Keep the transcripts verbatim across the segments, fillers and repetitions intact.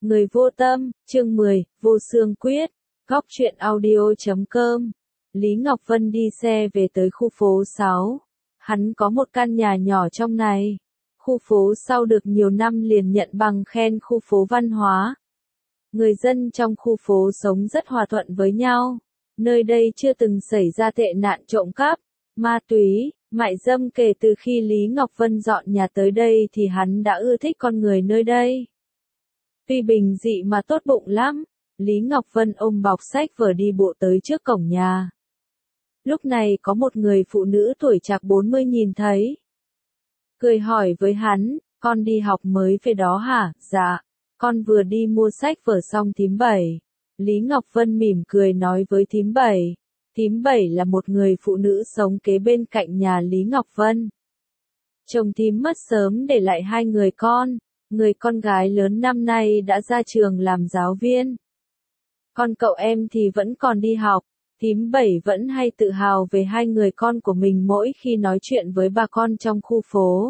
Người vô tâm, chương mười, vô xương quyết, góc truyện audio chấm com. Lý Ngọc Vân đi xe về tới khu phố sáu. Hắn có một căn nhà nhỏ trong này. Khu phố sau được nhiều năm liền nhận bằng khen khu phố văn hóa. Người dân trong khu phố sống rất hòa thuận với nhau. Nơi đây chưa từng xảy ra tệ nạn trộm cắp, ma túy, mại dâm. Kể từ khi Lý Ngọc Vân dọn nhà tới đây thì hắn đã ưa thích con người nơi đây. Tuy bình dị mà tốt bụng lắm, Lý Ngọc Vân ôm bọc sách vở đi bộ tới trước cổng nhà. Lúc này có một người phụ nữ tuổi chạc bốn mươi nhìn thấy. Cười hỏi với hắn, con đi học mới về đó hả? Dạ, con vừa đi mua sách vở xong thím Bảy. Lý Ngọc Vân mỉm cười nói với thím Bảy. Thím Bảy là một người phụ nữ sống kế bên cạnh nhà Lý Ngọc Vân. Chồng thím mất sớm để lại hai người con. Người con gái lớn năm nay đã ra trường làm giáo viên. Còn cậu em thì vẫn còn đi học. Thím Bảy vẫn hay tự hào về hai người con của mình mỗi khi nói chuyện với bà con trong khu phố.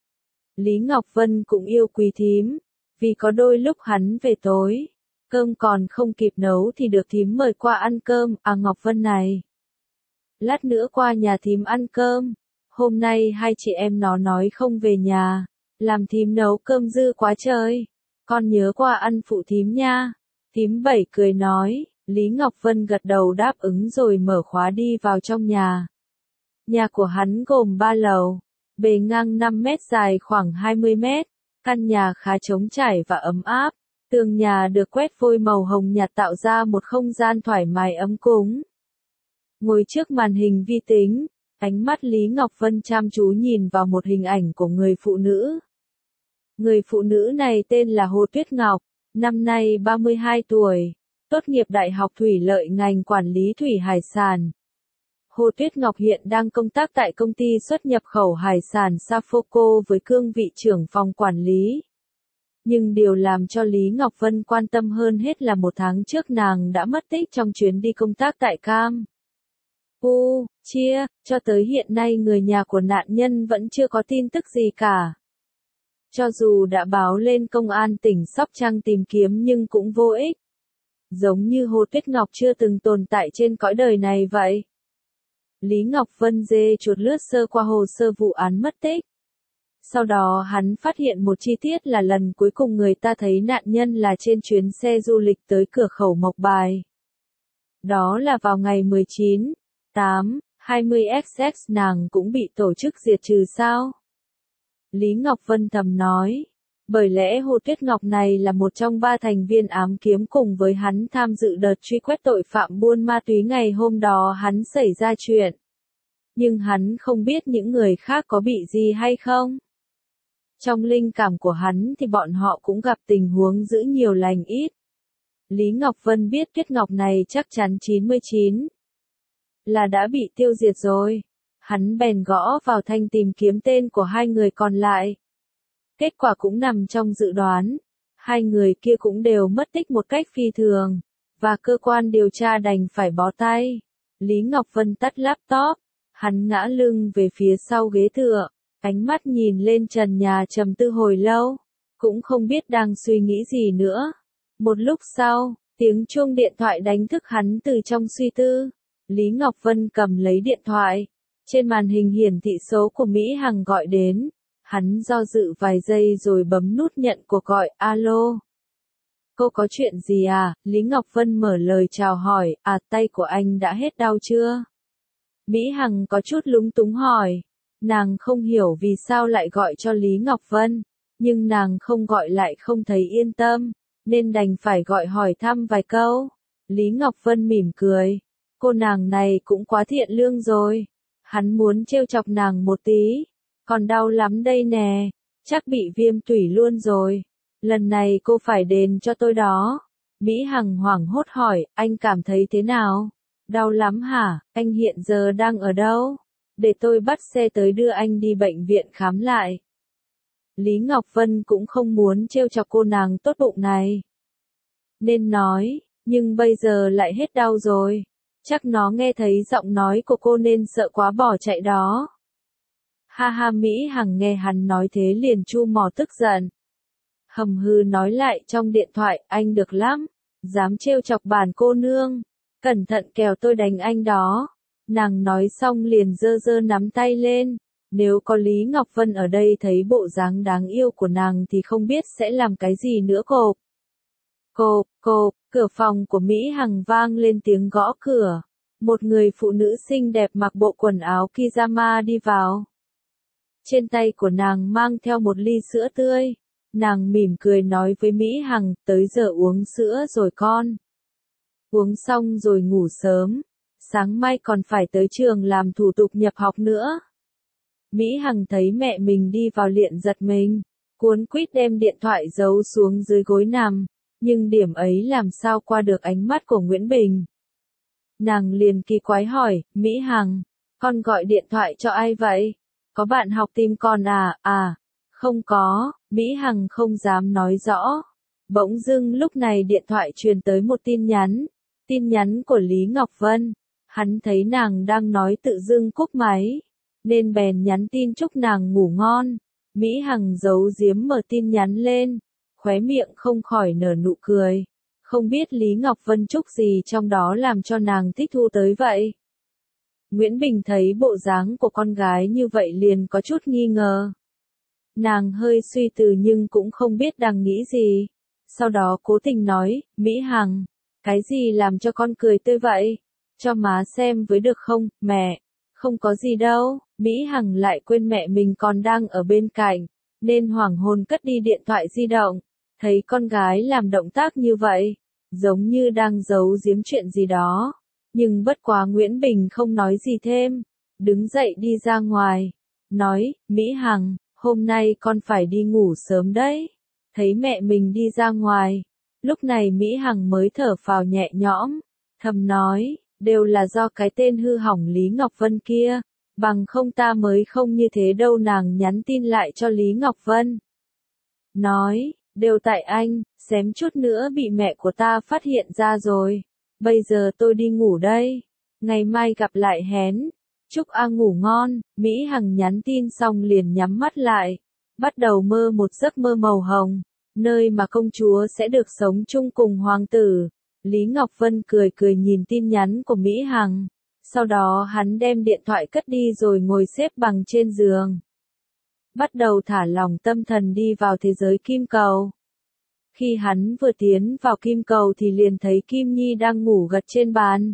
Lý Ngọc Vân cũng yêu quý thím, vì có đôi lúc hắn về tối, cơm còn không kịp nấu thì được thím mời qua ăn cơm. À Ngọc Vân này, lát nữa qua nhà thím ăn cơm. Hôm nay hai chị em nó nói không về nhà, làm thím nấu cơm dư quá trời. Con nhớ qua ăn phụ thím nha. Thím Bảy cười nói. Lý Ngọc Vân gật đầu đáp ứng rồi mở khóa đi vào trong nhà. Nhà của hắn gồm ba lầu, bề ngang năm mét, dài khoảng hai mươi mét. Căn nhà khá trống trải và ấm áp. Tường nhà được quét vôi màu hồng nhạt tạo ra một không gian thoải mái ấm cúng. Ngồi trước màn hình vi tính, ánh mắt Lý Ngọc Vân chăm chú nhìn vào một hình ảnh của người phụ nữ. Người phụ nữ này tên là Hồ Tuyết Ngọc, năm nay ba mươi hai tuổi. Tốt nghiệp Đại học Thủy lợi ngành quản lý thủy hải sản. Hồ Tuyết Ngọc hiện đang công tác tại công ty xuất nhập khẩu hải sản Safoco với cương vị trưởng phòng quản lý. Nhưng điều làm cho Lý Ngọc Vân quan tâm hơn hết là một tháng trước nàng đã mất tích trong chuyến đi công tác tại Cam. Pu, chia, cho tới hiện nay người nhà của nạn nhân vẫn chưa có tin tức gì cả. Cho dù đã báo lên công an tỉnh Sóc Trăng tìm kiếm nhưng cũng vô ích. Giống như Hồ Tuyết Ngọc chưa từng tồn tại trên cõi đời này vậy. Lý Ngọc Vân dê chuột lướt sơ qua hồ sơ vụ án mất tích. Sau đó hắn phát hiện một chi tiết là lần cuối cùng người ta thấy nạn nhân là trên chuyến xe du lịch tới cửa khẩu Mộc Bài. Đó là vào ngày mười chín, tám, hai mươi xx. Nàng cũng bị tổ chức diệt trừ sao? Lý Ngọc Vân thầm nói. Bởi lẽ Hồ Tuyết Ngọc này là một trong ba thành viên ám kiếm cùng với hắn tham dự đợt truy quét tội phạm buôn ma túy ngày hôm đó hắn xảy ra chuyện. Nhưng hắn không biết những người khác có bị gì hay không. Trong linh cảm của hắn thì bọn họ cũng gặp tình huống giữ nhiều lành ít. Lý Ngọc Vân biết Tuyết Ngọc này chắc chắn chín mươi chín là đã bị tiêu diệt rồi. Hắn bèn gõ vào thanh tìm kiếm tên của hai người còn lại. Kết quả cũng nằm trong dự đoán. Hai người kia cũng đều mất tích một cách phi thường. Và cơ quan điều tra đành phải bó tay. Lý Ngọc Vân tắt laptop. Hắn ngã lưng về phía sau ghế tựa. Ánh mắt nhìn lên trần nhà trầm tư hồi lâu. Cũng không biết đang suy nghĩ gì nữa. Một lúc sau, tiếng chuông điện thoại đánh thức hắn từ trong suy tư. Lý Ngọc Vân cầm lấy điện thoại. Trên màn hình hiển thị số của Mỹ Hằng gọi đến. Hắn do dự vài giây rồi bấm nút nhận cuộc gọi. Alo. Cô có chuyện gì à? Lý Ngọc Vân mở lời chào hỏi. À, tay của anh đã hết đau chưa? Mỹ Hằng có chút lúng túng hỏi. Nàng không hiểu vì sao lại gọi cho Lý Ngọc Vân. Nhưng nàng không gọi lại không thấy yên tâm. Nên đành phải gọi hỏi thăm vài câu. Lý Ngọc Vân mỉm cười. Cô nàng này cũng quá thiện lương rồi. Hắn muốn trêu chọc nàng một tí. Còn đau lắm đây nè, chắc bị viêm tủy luôn rồi. Lần này cô phải đền cho tôi đó. Mỹ Hằng hoảng hốt hỏi, anh cảm thấy thế nào? Đau lắm hả? Anh hiện giờ đang ở đâu? Để tôi bắt xe tới đưa anh đi bệnh viện khám lại. Lý Ngọc Vân cũng không muốn trêu chọc cô nàng tốt bụng này. Nên nói, nhưng bây giờ lại hết đau rồi. Chắc nó nghe thấy giọng nói của cô nên sợ quá bỏ chạy đó. Ha ha, Mỹ Hằng nghe hắn nói thế liền chu mỏ tức giận. hầm hừ nói lại trong điện thoại, anh được lắm, dám trêu chọc bản cô nương, cẩn thận kẻo tôi đánh anh đó. Nàng nói xong liền giơ giơ nắm tay lên, nếu có Lý Ngọc Vân ở đây thấy bộ dáng đáng yêu của nàng thì không biết sẽ làm cái gì nữa cô. Cô, cô, cửa phòng của Mỹ Hằng vang lên tiếng gõ cửa. Một người phụ nữ xinh đẹp mặc bộ quần áo pyjama đi vào. Trên tay của nàng mang theo một ly sữa tươi. Nàng mỉm cười nói với Mỹ Hằng, tới giờ uống sữa rồi con. Uống xong rồi ngủ sớm. Sáng mai còn phải tới trường làm thủ tục nhập học nữa. Mỹ Hằng thấy mẹ mình đi vào liền giật mình. Cuốn quýt đem điện thoại giấu xuống dưới gối nằm. Nhưng điểm ấy làm sao qua được ánh mắt của Nguyễn Bình. Nàng liền kỳ quái hỏi, Mỹ Hằng, con gọi điện thoại cho ai vậy? Có bạn học tìm con à? À, không có, Mỹ Hằng không dám nói rõ. Bỗng dưng lúc này điện thoại truyền tới một tin nhắn. Tin nhắn của Lý Ngọc Vân. Hắn thấy nàng đang nói tự dưng cúp máy. Nên bèn nhắn tin chúc nàng ngủ ngon. Mỹ Hằng giấu giếm mở tin nhắn lên. Khóe miệng không khỏi nở nụ cười. Không biết Lý Ngọc Vân chúc gì trong đó làm cho nàng thích thu tới vậy. Nguyễn Bình thấy bộ dáng của con gái như vậy liền có chút nghi ngờ. Nàng hơi suy tư nhưng cũng không biết đang nghĩ gì. Sau đó cố tình nói, Mỹ Hằng, cái gì làm cho con cười tươi vậy? Cho má xem với được không, mẹ? Không có gì đâu, Mỹ Hằng lại quên mẹ mình còn đang ở bên cạnh, nên hoảng hồn cất đi điện thoại di động. Thấy con gái làm động tác như vậy, giống như đang giấu giếm chuyện gì đó. Nhưng bất quá Nguyễn Bình không nói gì thêm, đứng dậy đi ra ngoài, nói, Mỹ Hằng, hôm nay con phải đi ngủ sớm đấy. Thấy mẹ mình đi ra ngoài, lúc này Mỹ Hằng mới thở phào nhẹ nhõm, thầm nói, đều là do cái tên hư hỏng Lý Ngọc Vân kia, bằng không ta mới không như thế đâu. Nàng nhắn tin lại cho Lý Ngọc Vân. Nói, đều tại anh, xém chút nữa bị mẹ của ta phát hiện ra rồi. Bây giờ tôi đi ngủ đây. Ngày mai gặp lại hén. Chúc A ngủ ngon. Mỹ Hằng nhắn tin xong liền nhắm mắt lại. Bắt đầu mơ một giấc mơ màu hồng. Nơi mà công chúa sẽ được sống chung cùng hoàng tử. Lý Ngọc Vân cười cười nhìn tin nhắn của Mỹ Hằng. Sau đó hắn đem điện thoại cất đi rồi ngồi xếp bằng trên giường. Bắt đầu thả lỏng tâm thần đi vào thế giới kim cầu. Khi hắn vừa tiến vào kim cầu thì liền thấy Kim Nhi đang ngủ gật trên bàn.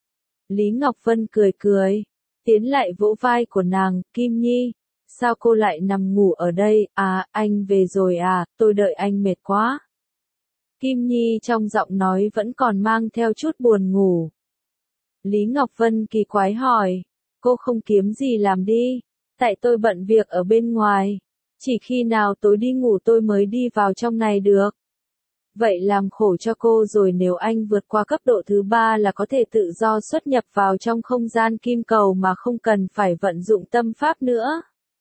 Lý Ngọc Vân cười cười, tiến lại vỗ vai của nàng, Kim Nhi, sao cô lại nằm ngủ ở đây? À, anh về rồi à, tôi đợi anh mệt quá. Kim Nhi trong giọng nói vẫn còn mang theo chút buồn ngủ. Lý Ngọc Vân kỳ quái hỏi, cô không kiếm gì làm đi, tại tôi bận việc ở bên ngoài, chỉ khi nào tối đi ngủ tôi mới đi vào trong này được. Vậy làm khổ cho cô rồi, nếu anh vượt qua cấp độ thứ ba là có thể tự do xuất nhập vào trong không gian kim cầu mà không cần phải vận dụng tâm pháp nữa.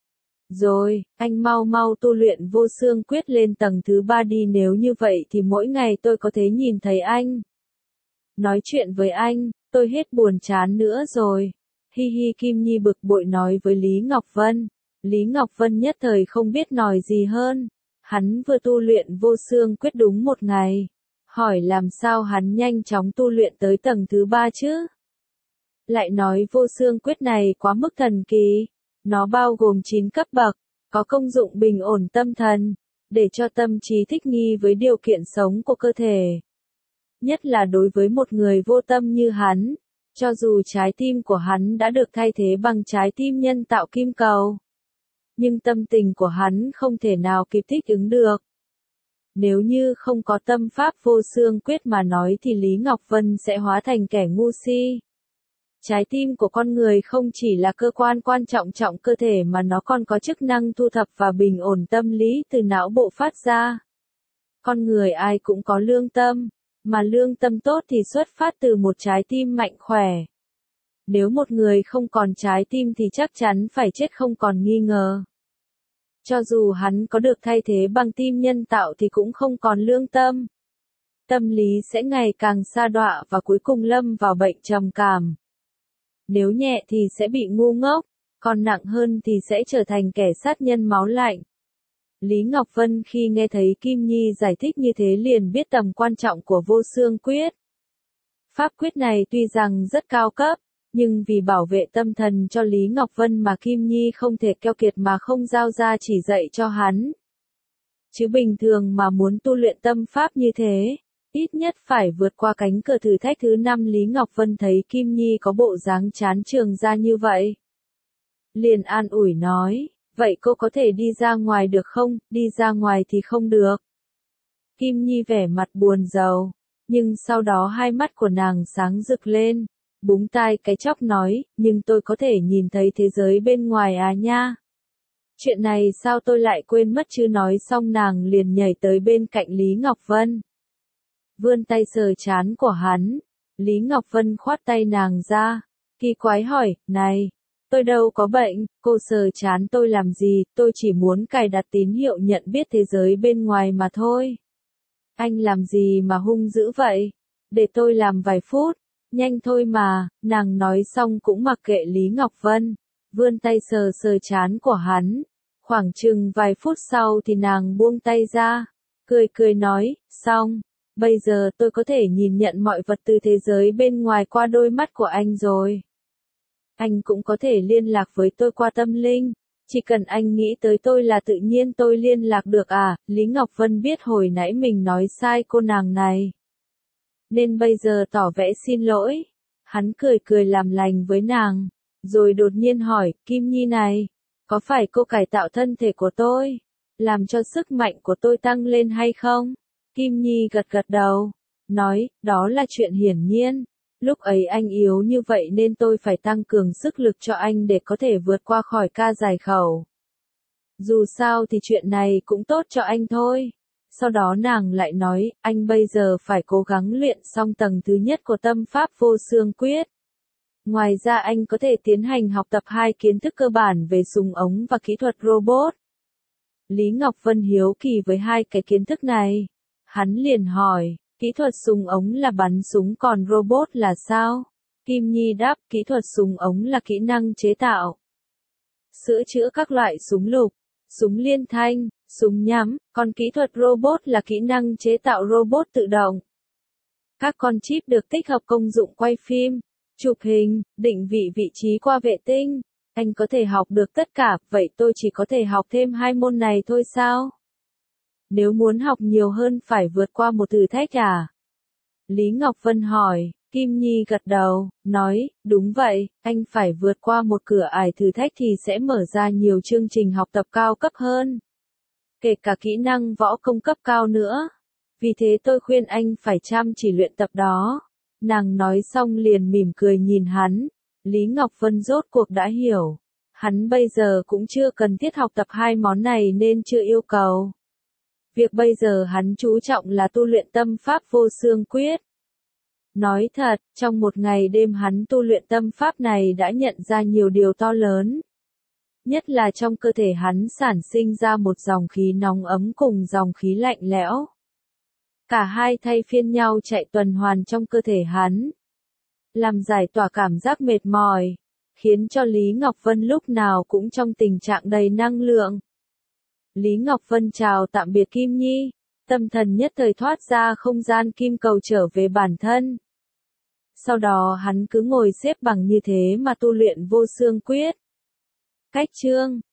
Rồi, anh mau mau tu luyện vô xương quyết lên tầng thứ ba đi, nếu như vậy thì mỗi ngày tôi có thể nhìn thấy anh. Nói chuyện với anh, tôi hết buồn chán nữa rồi. Hi hi, Kim Nhi bực bội nói với Lý Ngọc Vân. Lý Ngọc Vân nhất thời không biết nói gì hơn. Hắn vừa tu luyện vô xương quyết đúng một ngày. Hỏi làm sao hắn nhanh chóng tu luyện tới tầng thứ ba chứ? Lại nói vô xương quyết này quá mức thần kỳ. Nó bao gồm chín cấp bậc, có công dụng bình ổn tâm thần, để cho tâm trí thích nghi với điều kiện sống của cơ thể. Nhất là đối với một người vô tâm như hắn, cho dù trái tim của hắn đã được thay thế bằng trái tim nhân tạo kim cầu. Nhưng tâm tình của hắn không thể nào kịp thích ứng được. Nếu như không có tâm pháp vô xương quyết mà nói thì Lý Ngọc Vân sẽ hóa thành kẻ ngu si. Trái tim của con người không chỉ là cơ quan quan trọng trọng cơ thể mà nó còn có chức năng thu thập và bình ổn tâm lý từ não bộ phát ra. Con người ai cũng có lương tâm, mà lương tâm tốt thì xuất phát từ một trái tim mạnh khỏe. Nếu một người không còn trái tim thì chắc chắn phải chết không còn nghi ngờ. Cho dù hắn có được thay thế bằng tim nhân tạo thì cũng không còn lương tâm. Tâm lý sẽ ngày càng sa đọa và cuối cùng lâm vào bệnh trầm cảm. Nếu nhẹ thì sẽ bị ngu ngốc, còn nặng hơn thì sẽ trở thành kẻ sát nhân máu lạnh. Lý Ngọc Vân khi nghe thấy Kim Nhi giải thích như thế liền biết tầm quan trọng của vô xương quyết. Pháp quyết này tuy rằng rất cao cấp, nhưng vì bảo vệ tâm thần cho Lý Ngọc Vân mà Kim Nhi không thể keo kiệt mà không giao ra chỉ dạy cho hắn. Chứ bình thường mà muốn tu luyện tâm pháp như thế, ít nhất phải vượt qua cánh cửa thử thách thứ năm. Lý Ngọc Vân thấy Kim Nhi có bộ dáng chán trường ra như vậy, liền an ủi nói, vậy cô có thể đi ra ngoài được không? Đi ra ngoài thì không được. Kim Nhi vẻ mặt buồn rầu, nhưng sau đó hai mắt của nàng sáng rực lên, búng tai cái chóc nói, nhưng tôi có thể nhìn thấy thế giới bên ngoài à nha. Chuyện này sao tôi lại quên mất chứ? Nói xong nàng liền nhảy tới bên cạnh Lý Ngọc Vân, vươn tay sờ trán của hắn. Lý Ngọc Vân khoát tay nàng ra, kỳ quái hỏi, này, tôi đâu có bệnh, cô sờ trán tôi làm gì, tôi chỉ muốn cài đặt tín hiệu nhận biết thế giới bên ngoài mà thôi. Anh làm gì mà hung dữ vậy? Để tôi làm vài phút, nhanh thôi mà. Nàng nói xong cũng mặc kệ Lý Ngọc Vân, vươn tay sờ sờ trán của hắn. Khoảng chừng vài phút sau thì nàng buông tay ra, cười cười nói, xong, bây giờ tôi có thể nhìn nhận mọi vật từ thế giới bên ngoài qua đôi mắt của anh rồi. Anh cũng có thể liên lạc với tôi qua tâm linh, chỉ cần anh nghĩ tới tôi là tự nhiên tôi liên lạc được à. Lý Ngọc Vân biết hồi nãy mình nói sai cô nàng này, nên bây giờ tỏ vẻ xin lỗi. Hắn cười cười làm lành với nàng, rồi đột nhiên hỏi, Kim Nhi này, có phải cô cải tạo thân thể của tôi, làm cho sức mạnh của tôi tăng lên hay không? Kim Nhi gật gật đầu, nói, đó là chuyện hiển nhiên. Lúc ấy anh yếu như vậy nên tôi phải tăng cường sức lực cho anh để có thể vượt qua khỏi ca giải khẩu. Dù sao thì chuyện này cũng tốt cho anh thôi. Sau đó nàng lại nói, anh bây giờ phải cố gắng luyện xong tầng thứ nhất của tâm pháp vô xương quyết. Ngoài ra anh có thể tiến hành học tập hai kiến thức cơ bản về súng ống và kỹ thuật robot. Lý Ngọc Vân hiếu kỳ với hai cái kiến thức này. Hắn liền hỏi, kỹ thuật súng ống là bắn súng còn robot là sao? Kim Nhi đáp, kỹ thuật súng ống là kỹ năng chế tạo, sửa chữa các loại súng lục, súng liên thanh, súng nhắm, còn kỹ thuật robot là kỹ năng chế tạo robot tự động. Các con chip được tích hợp công dụng quay phim, chụp hình, định vị vị trí qua vệ tinh. Anh có thể học được tất cả, vậy tôi chỉ có thể học thêm hai môn này thôi sao? Nếu muốn học nhiều hơn phải vượt qua một thử thách à? Lý Ngọc Vân hỏi. Kim Nhi gật đầu, nói, đúng vậy, anh phải vượt qua một cửa ải thử thách thì sẽ mở ra nhiều chương trình học tập cao cấp hơn. Kể cả kỹ năng võ công cấp cao nữa. Vì thế tôi khuyên anh phải chăm chỉ luyện tập đó. Nàng nói xong liền mỉm cười nhìn hắn. Lý Ngọc Vân rốt cuộc đã hiểu. Hắn bây giờ cũng chưa cần thiết học tập hai món này nên chưa yêu cầu. Việc bây giờ hắn chú trọng là tu luyện tâm pháp vô xương quyết. Nói thật, trong một ngày đêm hắn tu luyện tâm pháp này đã nhận ra nhiều điều to lớn. Nhất là trong cơ thể hắn sản sinh ra một dòng khí nóng ấm cùng dòng khí lạnh lẽo. Cả hai thay phiên nhau chạy tuần hoàn trong cơ thể hắn, làm giải tỏa cảm giác mệt mỏi, khiến cho Lý Ngọc Vân lúc nào cũng trong tình trạng đầy năng lượng. Lý Ngọc Vân chào tạm biệt Kim Nhi, tâm thần nhất thời thoát ra không gian kim cầu trở về bản thân. Sau đó hắn cứ ngồi xếp bằng như thế mà tu luyện vô xương quyết. Cách chương